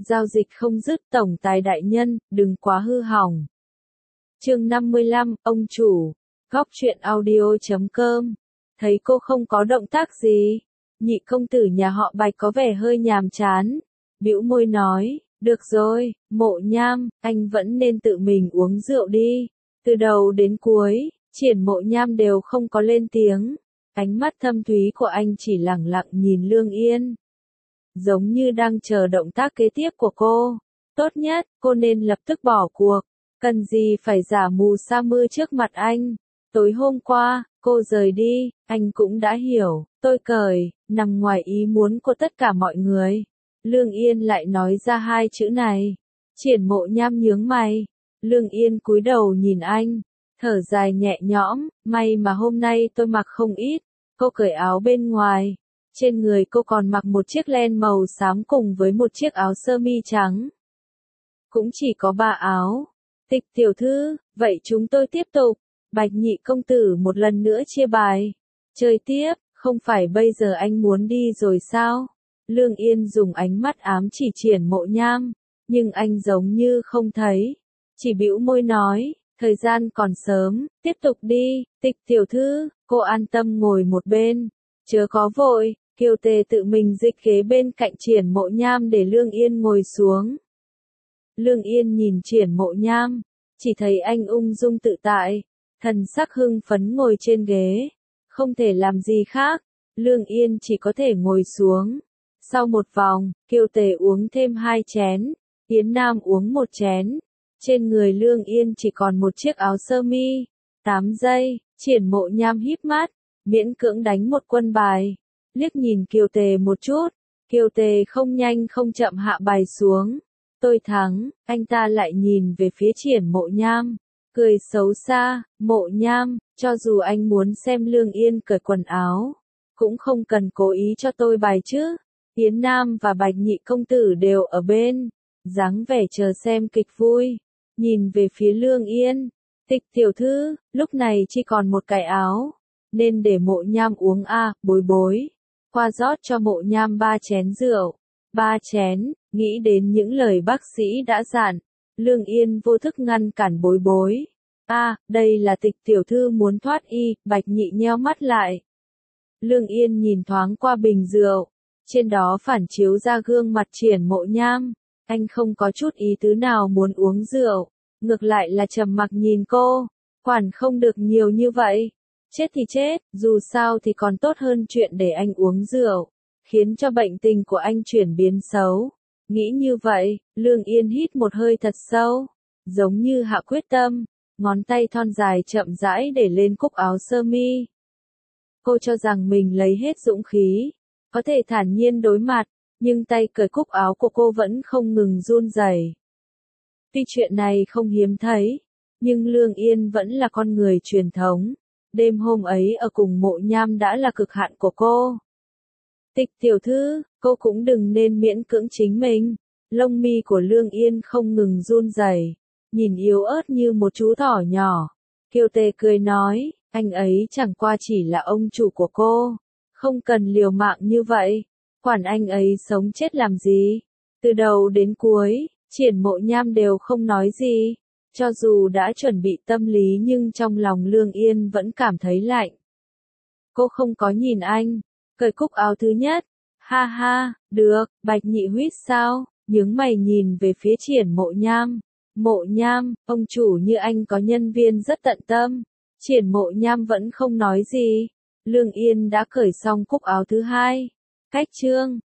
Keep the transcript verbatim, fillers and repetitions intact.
giao dịch không dứt, tổng tài đại nhân, đừng quá hư hỏng. Chương năm mươi lăm, ông chủ, góc truyện audio chấm com. Thấy cô không có động tác gì, nhị công tử nhà họ Bạch có vẻ hơi nhàm chán, bĩu môi nói, được rồi, Mộ Nham, anh vẫn nên tự mình uống rượu đi. Từ đầu đến cuối, Triển Mộ Nham đều không có lên tiếng, ánh mắt thâm thúy của anh chỉ lẳng lặng nhìn Lương Yên, giống như đang chờ động tác kế tiếp của cô. Tốt nhất, cô nên lập tức bỏ cuộc, cần gì phải giả mù sa mưa trước mặt anh. Tối hôm qua, cô rời đi, anh cũng đã hiểu, tôi cởi, nằm ngoài ý muốn của tất cả mọi người. Lương Yên lại nói ra hai chữ này. Triển Mộ Nham nhướng mày. Lương Yên cúi đầu nhìn anh, thở dài nhẹ nhõm, may mà hôm nay tôi mặc không ít. Cô cởi áo bên ngoài, trên người cô còn mặc một chiếc len màu xám cùng với một chiếc áo sơ mi trắng. Cũng chỉ có ba áo. Tịch tiểu thư, vậy chúng tôi tiếp tục. Bạch nhị công tử một lần nữa chia bài. Chơi tiếp, không phải bây giờ anh muốn đi rồi sao? Lương Yên dùng ánh mắt ám chỉ Triển Mộ Nham, nhưng anh giống như không thấy. Chỉ bĩu môi nói, thời gian còn sớm, tiếp tục đi, Tịch tiểu thư, cô an tâm ngồi một bên. Chớ có vội, Kiều Tề tự mình dịch ghế bên cạnh Triển Mộ Nham để Lương Yên ngồi xuống. Lương Yên nhìn Triển Mộ Nham, chỉ thấy anh ung dung tự tại, thần sắc hưng phấn ngồi trên ghế, không thể làm gì khác, Lương Yên chỉ có thể ngồi xuống. Sau một vòng, Kiều Tề uống thêm hai chén, Yến Nam uống một chén, trên người Lương Yên chỉ còn một chiếc áo sơ mi. Tám giây, Triển Mộ Nham híp mắt, miễn cưỡng đánh một quân bài, liếc nhìn Kiều Tề một chút, Kiều Tề không nhanh không chậm hạ bài xuống. Tôi thắng, anh ta lại nhìn về phía Triển Mộ Nham, cười xấu xa, Mộ Nham, cho dù anh muốn xem Lương Yên cởi quần áo, cũng không cần cố ý cho tôi bài chứ. Yến Nam và Bạch nhị công tử đều ở bên, dáng vẻ chờ xem kịch vui, nhìn về phía Lương Yên. Tịch tiểu thư, lúc này chỉ còn một cái áo, nên để Mộ Nham uống a, à, bối bối. Qua rót cho Mộ Nham ba chén rượu. Ba chén, nghĩ đến những lời bác sĩ đã dặn, Lương Yên vô thức ngăn cản bối bối. A, à, đây là Tịch tiểu thư muốn thoát y, Bạch nhị nheo mắt lại. Lương Yên nhìn thoáng qua bình rượu, trên đó phản chiếu ra gương mặt Triển Mộ Nham, anh không có chút ý tứ nào muốn uống rượu, ngược lại là trầm mặc nhìn cô, quản không được nhiều như vậy. Chết thì chết, dù sao thì còn tốt hơn chuyện để anh uống rượu, khiến cho bệnh tình của anh chuyển biến xấu. Nghĩ như vậy, Lương Yên hít một hơi thật sâu, giống như hạ quyết tâm, ngón tay thon dài chậm rãi để lên cúc áo sơ mi. Cô cho rằng mình lấy hết dũng khí, có thể thản nhiên đối mặt, nhưng tay cởi cúc áo của cô vẫn không ngừng run rẩy. Tuy chuyện này không hiếm thấy, nhưng Lương Yên vẫn là con người truyền thống. Đêm hôm ấy ở cùng Mộ Nham đã là cực hạn của cô. Tịch tiểu thư, cô cũng đừng nên miễn cưỡng chính mình. Lông mi của Lương Yên không ngừng run rẩy, nhìn yếu ớt như một chú thỏ nhỏ. Kiều Tề cười nói, anh ấy chẳng qua chỉ là ông chủ của cô, không cần liều mạng như vậy, quản anh ấy sống chết làm gì. Từ đầu đến cuối, Triển Mộ Nham đều không nói gì, cho dù đã chuẩn bị tâm lý nhưng trong lòng Lương Yên vẫn cảm thấy lạnh. Cô không có nhìn anh, cởi cúc áo thứ nhất, ha ha, được, Bạch nhị huýt sao, nhướng mày nhìn về phía Triển Mộ Nham. Mộ Nham, ông chủ như anh có nhân viên rất tận tâm. Triển Mộ Nham vẫn không nói gì. Lương Yên đã cởi xong cúc áo thứ hai. Cách chương